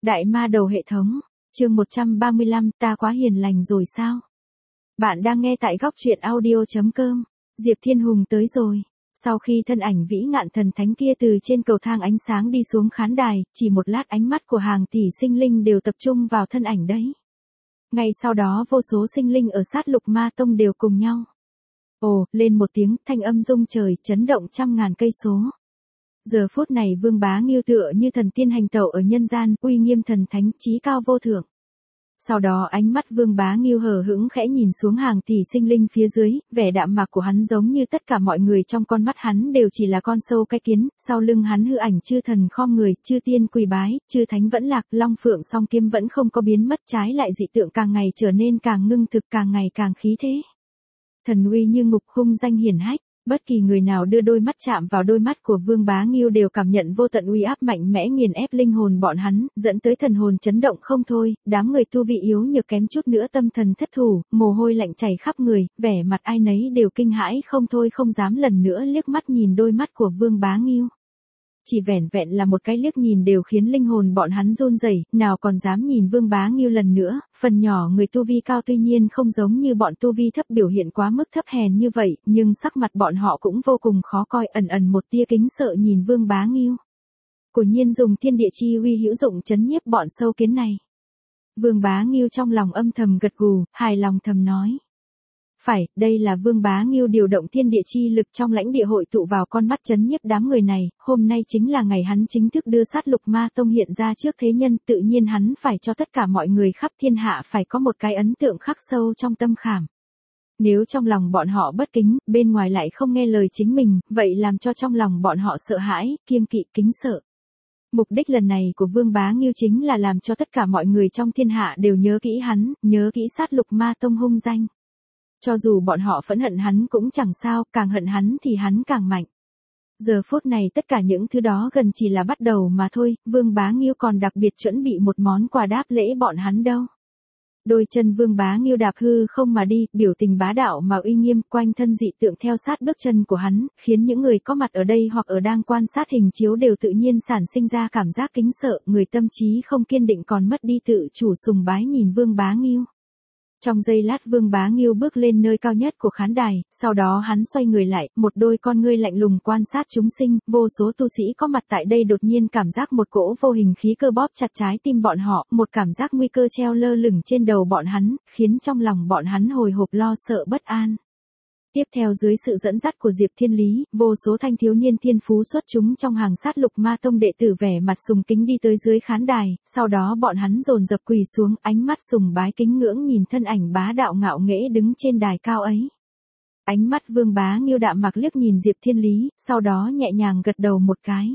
Đại ma đầu hệ thống, chương 135, ta quá hiền lành rồi sao? Bạn đang nghe tại góc truyện audio.com. Diệp Thiên Hùng tới rồi. Sau khi thân ảnh vĩ ngạn thần thánh kia từ trên cầu thang ánh sáng đi xuống khán đài, chỉ một lát ánh mắt của hàng tỷ sinh linh đều tập trung vào thân ảnh đấy. Ngay sau đó vô số sinh linh ở sát lục ma tông đều cùng nhau. Ồ, lên một tiếng, thanh âm rung trời, chấn động trăm ngàn cây số. Giờ phút này Vương Bá Nghiêu tựa như thần tiên hành tẩu ở nhân gian, uy nghiêm thần thánh, chí cao vô thượng. Sau đó ánh mắt Vương Bá Nghiêu hờ hững khẽ nhìn xuống hàng tỷ sinh linh phía dưới, vẻ đạm mạc của hắn giống như tất cả mọi người trong con mắt hắn đều chỉ là con sâu cái kiến, sau lưng hắn hư ảnh chư thần khom người, chư tiên quỳ bái, chư thánh vẫn lạc, long phượng song kiếm vẫn không có biến mất, trái lại dị tượng càng ngày trở nên càng ngưng thực, càng ngày càng khí thế. Thần uy như ngục, hung danh hiển hách. Bất kỳ người nào đưa đôi mắt chạm vào đôi mắt của Vương Bá Nghiêu đều cảm nhận vô tận uy áp mạnh mẽ nghiền ép linh hồn bọn hắn, dẫn tới thần hồn chấn động không thôi, đám người tu vị yếu nhược kém chút nữa tâm thần thất thủ, mồ hôi lạnh chảy khắp người, vẻ mặt ai nấy đều kinh hãi không thôi không dám lần nữa liếc mắt nhìn đôi mắt của Vương Bá Nghiêu. Chỉ vẻn vẹn là một cái liếc nhìn đều khiến linh hồn bọn hắn run rẩy, nào còn dám nhìn Vương Bá Nghiêu lần nữa, phần nhỏ người tu vi cao tuy nhiên không giống như bọn tu vi thấp biểu hiện quá mức thấp hèn như vậy, nhưng sắc mặt bọn họ cũng vô cùng khó coi, ẩn ẩn một tia kính sợ nhìn Vương Bá Nghiêu. Cổ nhiên dùng thiên địa chi uy hữu dụng chấn nhiếp bọn sâu kiến này. Vương Bá Nghiêu trong lòng âm thầm gật gù, hài lòng thầm nói. Phải, đây là Vương Bá Nghiêu điều động thiên địa chi lực trong lãnh địa hội tụ vào con mắt chấn nhiếp đám người này, hôm nay chính là ngày hắn chính thức đưa sát lục ma tông hiện ra trước thế nhân, tự nhiên hắn phải cho tất cả mọi người khắp thiên hạ phải có một cái ấn tượng khắc sâu trong tâm khảm. Nếu trong lòng bọn họ bất kính, bên ngoài lại không nghe lời chính mình, vậy làm cho trong lòng bọn họ sợ hãi, kiêng kỵ, kính sợ. Mục đích lần này của Vương Bá Nghiêu chính là làm cho tất cả mọi người trong thiên hạ đều nhớ kỹ hắn, nhớ kỹ sát lục ma tông hung danh. Cho dù bọn họ phẫn hận hắn cũng chẳng sao, càng hận hắn thì hắn càng mạnh. Giờ phút này tất cả những thứ đó gần chỉ là bắt đầu mà thôi, Vương Bá Nghiêu còn đặc biệt chuẩn bị một món quà đáp lễ bọn hắn đâu. Đôi chân Vương Bá Nghiêu đạp hư không mà đi, biểu tình bá đạo mà uy nghiêm, quanh thân dị tượng theo sát bước chân của hắn, khiến những người có mặt ở đây hoặc ở đang quan sát hình chiếu đều tự nhiên sản sinh ra cảm giác kính sợ, người tâm trí không kiên định còn mất đi tự chủ sùng bái nhìn Vương Bá Nghiêu. Trong giây lát Vương Bá Nghiêu bước lên nơi cao nhất của khán đài, sau đó hắn xoay người lại, một đôi con ngươi lạnh lùng quan sát chúng sinh, vô số tu sĩ có mặt tại đây đột nhiên cảm giác một cỗ vô hình khí cơ bóp chặt trái tim bọn họ, một cảm giác nguy cơ treo lơ lửng trên đầu bọn hắn, khiến trong lòng bọn hắn hồi hộp lo sợ bất an. Tiếp theo dưới sự dẫn dắt của Diệp Thiên Lý, vô số thanh thiếu niên thiên phú xuất chúng trong hàng sát lục ma tông đệ tử vẻ mặt sùng kính đi tới dưới khán đài, sau đó bọn hắn dồn dập quỳ xuống, ánh mắt sùng bái kính ngưỡng nhìn thân ảnh bá đạo ngạo nghễ đứng trên đài cao ấy. Ánh mắt Vương Bá Nghiêu đạm mạc liếc nhìn Diệp Thiên Lý, sau đó nhẹ nhàng gật đầu một cái.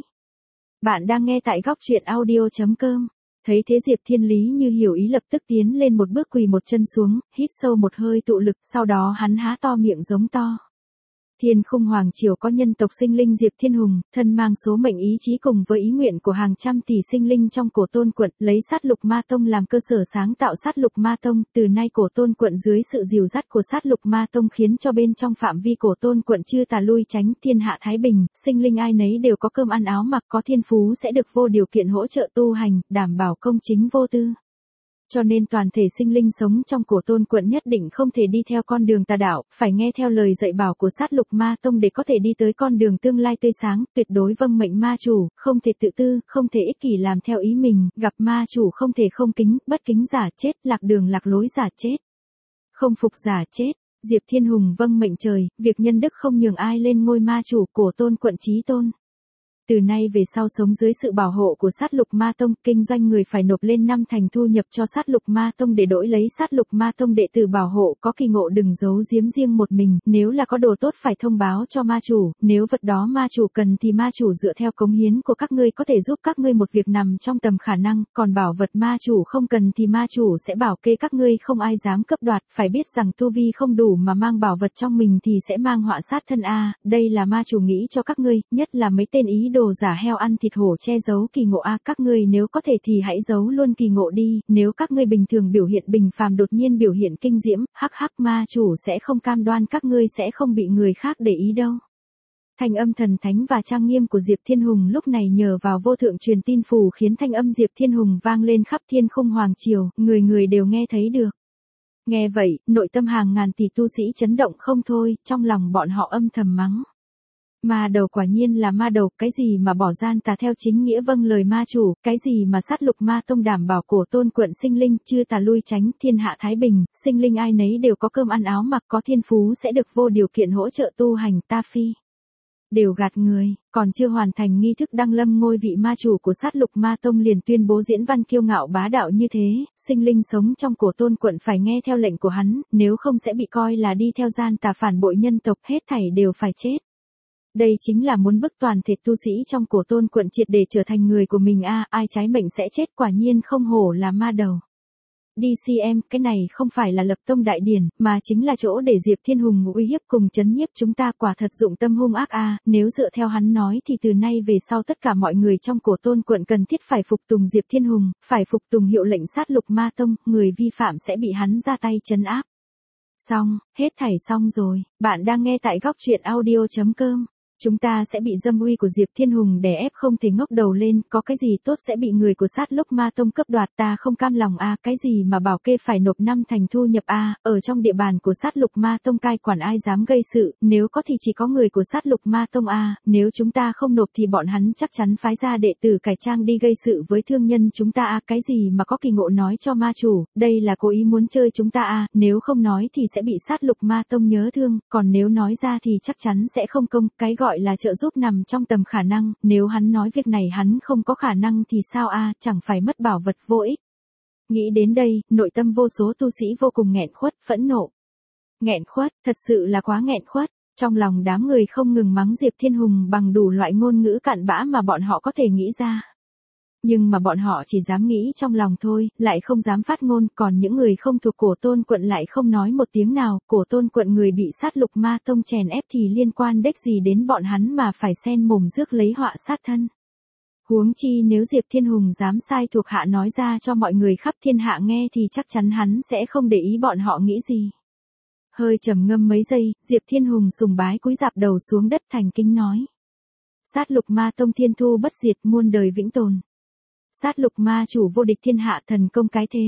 Bạn đang nghe tại góc truyện audio.com. Thấy thế Diệp Thiên Lý như hiểu ý lập tức tiến lên một bước quỳ một chân xuống, hít sâu một hơi tụ lực, sau đó hắn há to miệng giống to. Thiên Khung Hoàng Triều có nhân tộc sinh linh Diệp Thiên Hùng, thân mang số mệnh ý chí cùng với ý nguyện của hàng trăm tỷ sinh linh trong Cổ Tôn quận, lấy sát lục ma tông làm cơ sở sáng tạo sát lục ma tông, từ nay Cổ Tôn quận dưới sự dìu dắt của sát lục ma tông khiến cho bên trong phạm vi Cổ Tôn quận chư tà lui tránh, thiên hạ thái bình, sinh linh ai nấy đều có cơm ăn áo mặc, có thiên phú sẽ được vô điều kiện hỗ trợ tu hành, đảm bảo công chính vô tư. Cho nên toàn thể sinh linh sống trong Cổ Tôn quận nhất định không thể đi theo con đường tà đạo, phải nghe theo lời dạy bảo của sát lục ma tông để có thể đi tới con đường tương lai tươi sáng, tuyệt đối vâng mệnh ma chủ, không thể tự tư, không thể ích kỷ làm theo ý mình, gặp ma chủ không thể không kính, bất kính giả chết, lạc đường lạc lối giả chết. Không phục giả chết, Diệp Thiên Hùng vâng mệnh trời, việc nhân đức không nhường ai lên ngôi ma chủ Cổ Tôn quận chí tôn. Từ nay về sau sống dưới sự bảo hộ của sát lục ma tông, kinh doanh người phải nộp lên 5 thành thu nhập cho sát lục ma tông để đổi lấy sát lục ma tông đệ tử bảo hộ, có kỳ ngộ đừng giấu giếm riêng một mình, nếu là có đồ tốt phải thông báo cho ma chủ, nếu vật đó ma chủ cần thì ma chủ dựa theo cống hiến của các ngươi có thể giúp các ngươi một việc nằm trong tầm khả năng, còn bảo vật ma chủ không cần thì ma chủ sẽ bảo kê các ngươi không ai dám cướp đoạt, phải biết rằng tu vi không đủ mà mang bảo vật trong mình thì sẽ mang họa sát thân a, đây là ma chủ nghĩ cho các ngươi, nhất là mấy tên ý đồ giả heo ăn thịt hổ che giấu kỳ ngộ a, các ngươi nếu có thể thì hãy giấu luôn kỳ ngộ đi, nếu các ngươi bình thường biểu hiện bình phàm đột nhiên biểu hiện kinh diễm, hắc hắc ma chủ sẽ không cam đoan các ngươi sẽ không bị người khác để ý đâu. Thanh âm thần thánh và trang nghiêm của Diệp Thiên Hùng lúc này nhờ vào vô thượng truyền tin phù khiến thanh âm Diệp Thiên Hùng vang lên khắp thiên khung hoàng triều, người người đều nghe thấy được. Nghe vậy, nội tâm hàng ngàn tỷ tu sĩ chấn động không thôi, trong lòng bọn họ âm thầm mắng. Ma đầu quả nhiên là ma đầu, cái gì mà bỏ gian tà theo chính nghĩa vâng lời ma chủ, cái gì mà sát lục ma tông đảm bảo cổ tôn quận sinh linh, chư tà lui tránh, thiên hạ thái bình, sinh linh ai nấy đều có cơm ăn áo mặc, có thiên phú sẽ được vô điều kiện hỗ trợ tu hành, ta phi. Đều gạt người, còn chưa hoàn thành nghi thức đăng lâm ngôi vị ma chủ của sát lục ma tông liền tuyên bố diễn văn kiêu ngạo bá đạo như thế, sinh linh sống trong cổ tôn quận phải nghe theo lệnh của hắn, nếu không sẽ bị coi là đi theo gian tà phản bội nhân tộc, hết thảy đều phải chết. Đây chính là muốn bức toàn thể tu sĩ trong cổ tôn quận triệt để trở thành người của mình ai trái mệnh sẽ chết, quả nhiên không hổ là ma đầu. DCM, cái này không phải là lập tông đại điển, mà chính là chỗ để Diệp Thiên Hùng uy hiếp cùng chấn nhiếp chúng ta, quả thật dụng tâm hung ác nếu dựa theo hắn nói thì từ nay về sau tất cả mọi người trong cổ tôn quận cần thiết phải phục tùng Diệp Thiên Hùng, phải phục tùng hiệu lệnh sát lục ma tông, người vi phạm sẽ bị hắn ra tay trấn áp. Xong, hết thảy xong rồi, bạn đang nghe tại góc truyện audio.com. Chúng ta sẽ bị dâm uy của Diệp Thiên Hùng đè ép không thể ngóc đầu lên, có cái gì tốt sẽ bị người của sát lục ma tông cướp đoạt, ta không cam lòng cái gì mà bảo kê phải nộp 5 thành thu nhập ở trong địa bàn của sát lục ma tông cai quản ai dám gây sự, nếu có thì chỉ có người của sát lục ma tông nếu chúng ta không nộp thì bọn hắn chắc chắn phái ra đệ tử cải trang đi gây sự với thương nhân chúng ta cái gì mà có kỳ ngộ nói cho ma chủ, đây là cố ý muốn chơi chúng ta nếu không nói thì sẽ bị sát lục ma tông nhớ thương, còn nếu nói ra thì chắc chắn sẽ không công, cái gọi là trợ giúp nằm trong tầm khả năng, nếu hắn nói việc này hắn không có khả năng thì sao chẳng phải mất bảo vật vô ích. Nghĩ đến đây, nội tâm vô số tu sĩ vô cùng nghẹn khuất, phẫn nộ. Nghẹn khuất, thật sự là quá nghẹn khuất, trong lòng đám người không ngừng mắng Diệp Thiên Hùng bằng đủ loại ngôn ngữ cặn bã mà bọn họ có thể nghĩ ra. Nhưng mà bọn họ chỉ dám nghĩ trong lòng thôi, lại không dám phát ngôn, còn những người không thuộc cổ tôn quận lại không nói một tiếng nào, cổ tôn quận người bị sát lục ma tông chèn ép thì liên quan đếch gì đến bọn hắn mà phải xen mồm rước lấy họa sát thân. Huống chi nếu Diệp Thiên Hùng dám sai thuộc hạ nói ra cho mọi người khắp thiên hạ nghe thì chắc chắn hắn sẽ không để ý bọn họ nghĩ gì. Hơi trầm ngâm mấy giây, Diệp Thiên Hùng sùng bái cúi rạp đầu xuống đất thành kính nói. Sát lục ma tông thiên thu bất diệt, muôn đời vĩnh tồn. Sát lục ma chủ vô địch thiên hạ, thần công cái thế.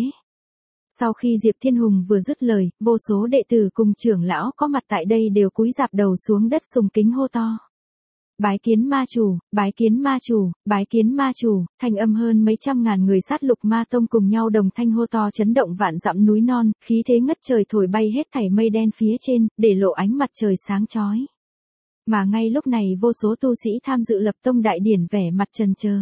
Sau khi Diệp Thiên Hùng vừa dứt lời, vô số đệ tử cùng trưởng lão có mặt tại đây đều cúi rạp đầu xuống đất sùng kính hô to. Bái kiến ma chủ, bái kiến ma chủ, bái kiến ma chủ, thanh âm hơn mấy trăm ngàn người sát lục ma tông cùng nhau đồng thanh hô to chấn động vạn dặm núi non, khí thế ngất trời thổi bay hết thảy mây đen phía trên, để lộ ánh mặt trời sáng chói. Mà ngay lúc này vô số tu sĩ tham dự lập tông đại điển vẻ mặt chần chờ.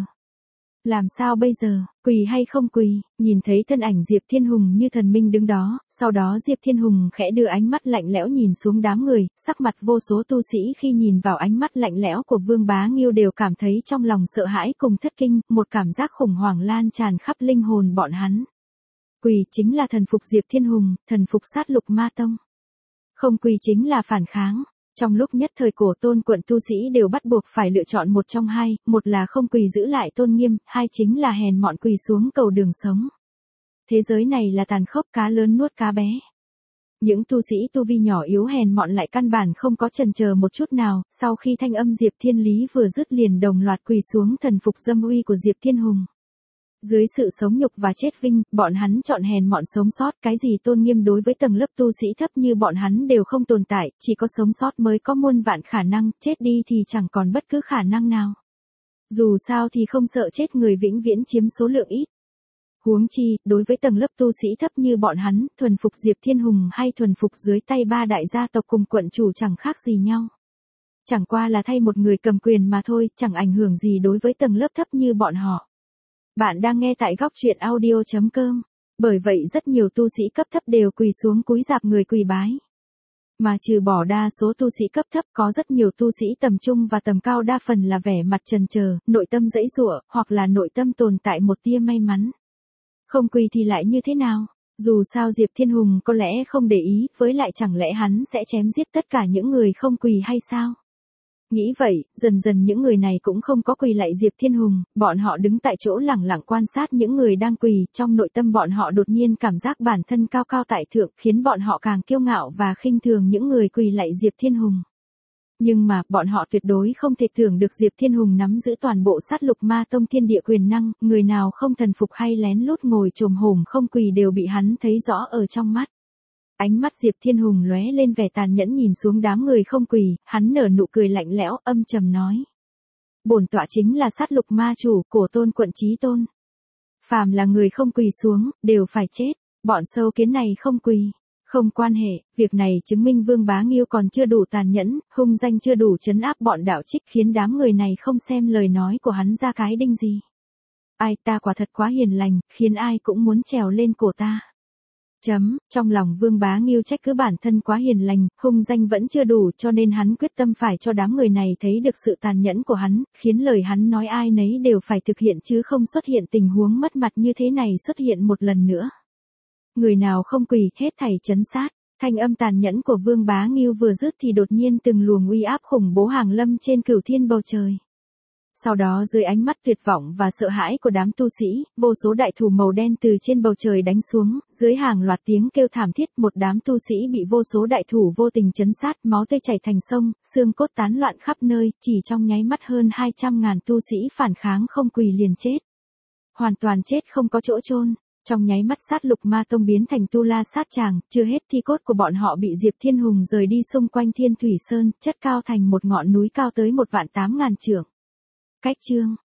Làm sao bây giờ, quỳ hay không quỳ, nhìn thấy thân ảnh Diệp Thiên Hùng như thần minh đứng đó, sau đó Diệp Thiên Hùng khẽ đưa ánh mắt lạnh lẽo nhìn xuống đám người, sắc mặt vô số tu sĩ khi nhìn vào ánh mắt lạnh lẽo của Vương Bá Nghiêu đều cảm thấy trong lòng sợ hãi cùng thất kinh, một cảm giác khủng hoảng lan tràn khắp linh hồn bọn hắn. Quỳ chính là thần phục Diệp Thiên Hùng, thần phục sát lục ma tông. Không quỳ chính là phản kháng. Trong lúc nhất thời cổ tôn quận tu sĩ đều bắt buộc phải lựa chọn một trong hai, một là không quỳ giữ lại tôn nghiêm, hai chính là hèn mọn quỳ xuống cầu đường sống. Thế giới này là tàn khốc, cá lớn nuốt cá bé. Những tu sĩ tu vi nhỏ yếu hèn mọn lại căn bản không có chần chờ một chút nào, sau khi thanh âm Diệp Thiên Lý vừa dứt liền đồng loạt quỳ xuống thần phục dâm uy của Diệp Thiên Hùng. Dưới sự sống nhục và chết vinh, bọn hắn chọn hèn mọn sống sót, cái gì tôn nghiêm đối với tầng lớp tu sĩ thấp như bọn hắn đều không tồn tại, chỉ có sống sót mới có muôn vạn khả năng, chết đi thì chẳng còn bất cứ khả năng nào. Dù sao thì không sợ chết, người vĩnh viễn chiếm số lượng ít. Huống chi, đối với tầng lớp tu sĩ thấp như bọn hắn, thuần phục Diệp Thiên Hùng hay thuần phục dưới tay ba đại gia tộc cùng quận chủ chẳng khác gì nhau. Chẳng qua là thay một người cầm quyền mà thôi, chẳng ảnh hưởng gì đối với tầng lớp thấp như bọn họ. Bạn đang nghe tại góc truyện audio.com. Bởi vậy rất nhiều tu sĩ cấp thấp đều quỳ xuống cúi rạp người quỳ bái. Mà trừ bỏ đa số tu sĩ cấp thấp có rất nhiều tu sĩ tầm trung và tầm cao đa phần là vẻ mặt chần chờ, nội tâm giãy giụa, hoặc là nội tâm tồn tại một tia may mắn. Không quỳ thì lại như thế nào? Dù sao Diệp Thiên Hùng có lẽ không để ý, với lại chẳng lẽ hắn sẽ chém giết tất cả những người không quỳ hay sao? Nghĩ vậy, dần dần những người này cũng không có quỳ lại Diệp Thiên Hùng, bọn họ đứng tại chỗ lẳng lặng quan sát những người đang quỳ, trong nội tâm bọn họ đột nhiên cảm giác bản thân cao cao tại thượng, khiến bọn họ càng kiêu ngạo và khinh thường những người quỳ lại Diệp Thiên Hùng. Nhưng mà, bọn họ tuyệt đối không thể tưởng được Diệp Thiên Hùng nắm giữ toàn bộ sát lục ma tông thiên địa quyền năng, người nào không thần phục hay lén lút ngồi chồm hổm không quỳ đều bị hắn thấy rõ ở trong mắt. Ánh mắt Diệp Thiên Hùng lóe lên vẻ tàn nhẫn nhìn xuống đám người không quỳ, hắn nở nụ cười lạnh lẽo, âm trầm nói. Bổn tọa chính là sát lục ma chủ, Cổ Tôn quận Chí Tôn. Phàm là người không quỳ xuống, đều phải chết, bọn sâu kiến này không quỳ. Không quan hệ, việc này chứng minh Vương Bá Nghiêu còn chưa đủ tàn nhẫn, hung danh chưa đủ trấn áp bọn đạo trích khiến đám người này không xem lời nói của hắn ra cái đinh gì. Ai ta quả thật quá hiền lành, khiến ai cũng muốn trèo lên cổ ta. Trong lòng Vương Bá Nghiêu trách cứ bản thân quá hiền lành, hung danh vẫn chưa đủ cho nên hắn quyết tâm phải cho đám người này thấy được sự tàn nhẫn của hắn, khiến lời hắn nói ai nấy đều phải thực hiện chứ không xuất hiện tình huống mất mặt như thế này xuất hiện một lần nữa. Người nào không quỳ, hết thảy trấn sát. Thanh âm tàn nhẫn của Vương Bá Nghiêu vừa dứt thì đột nhiên từng luồng uy áp khủng bố hàng lâm trên cửu thiên bầu trời. Sau đó dưới ánh mắt tuyệt vọng và sợ hãi của đám tu sĩ, vô số đại thủ màu đen từ trên bầu trời đánh xuống, dưới hàng loạt tiếng kêu thảm thiết, một đám tu sĩ bị vô số đại thủ vô tình trấn sát, máu tươi chảy thành sông, xương cốt tán loạn khắp nơi, chỉ trong nháy mắt hơn 200.000 tu sĩ phản kháng không quỳ liền chết. Hoàn toàn chết không có chỗ chôn. Trong nháy mắt sát lục ma tông biến thành tu la sát tràng, chưa hết thi cốt của bọn họ bị Diệp Thiên Hùng rời đi xung quanh Thiên Thủy Sơn, chất cao thành một ngọn núi cao tới 1.800.000 trượng. Cách chương